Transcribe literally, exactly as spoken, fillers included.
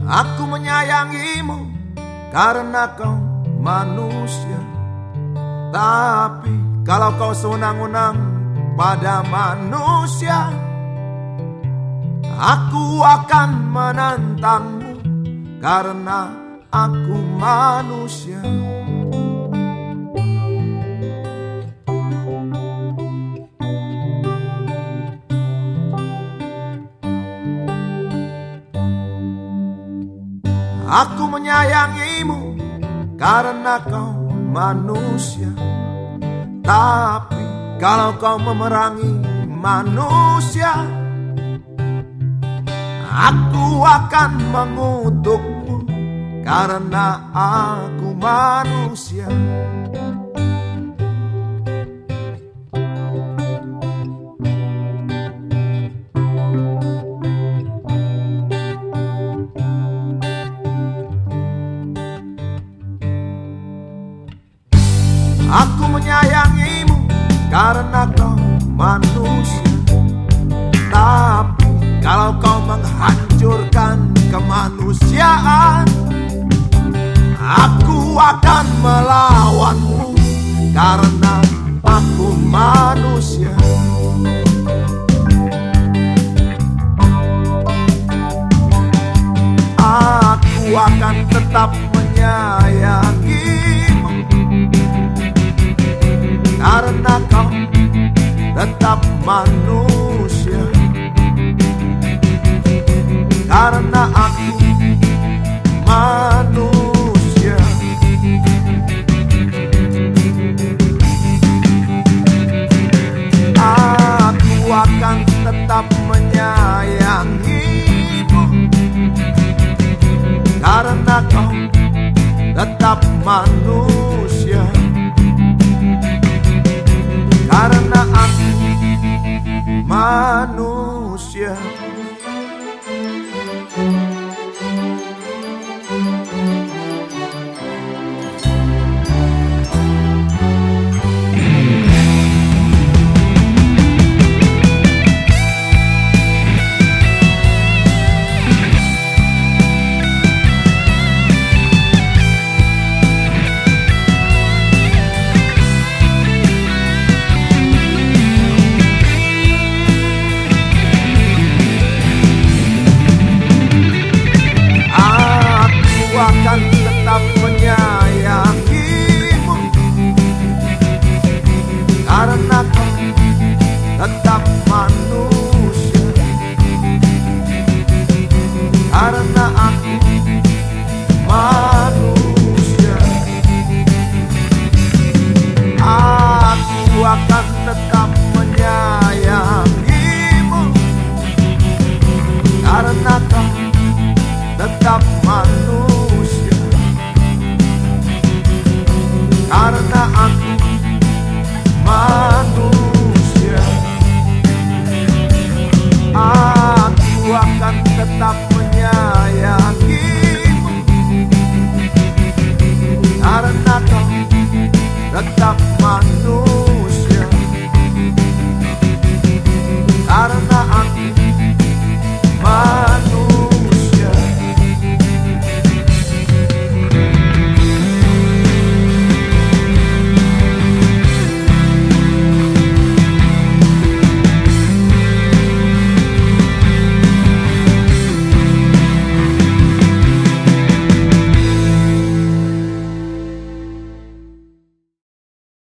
Aku menyayangimu karena kau manusia. Tapi kalau kau sewenang-wenang pada manusia, aku akan menantangmu karena aku manusia. Aku menyayangimu karena kau manusia. Tapi kalau kau memerangi manusia, aku akan mengutukmu karena aku manusia. Aku menyayangimu karena kau manusia. Tapi kalau kau menghancurkan kemanusiaan, aku akan melawanmu karena aku manusia. Aku akan tetap menyayangimu karena kau tetap manusia. Karena aku manusia. Aku akan tetap menyayangimu karena kau tetap manusia. Karena aku manusia. Akan tetap menyayangimu karena kau tetap manusia. Karena aku manusia. Aku akan tetap menyayangimu karena kau tetap manusia. Karena aku manusia.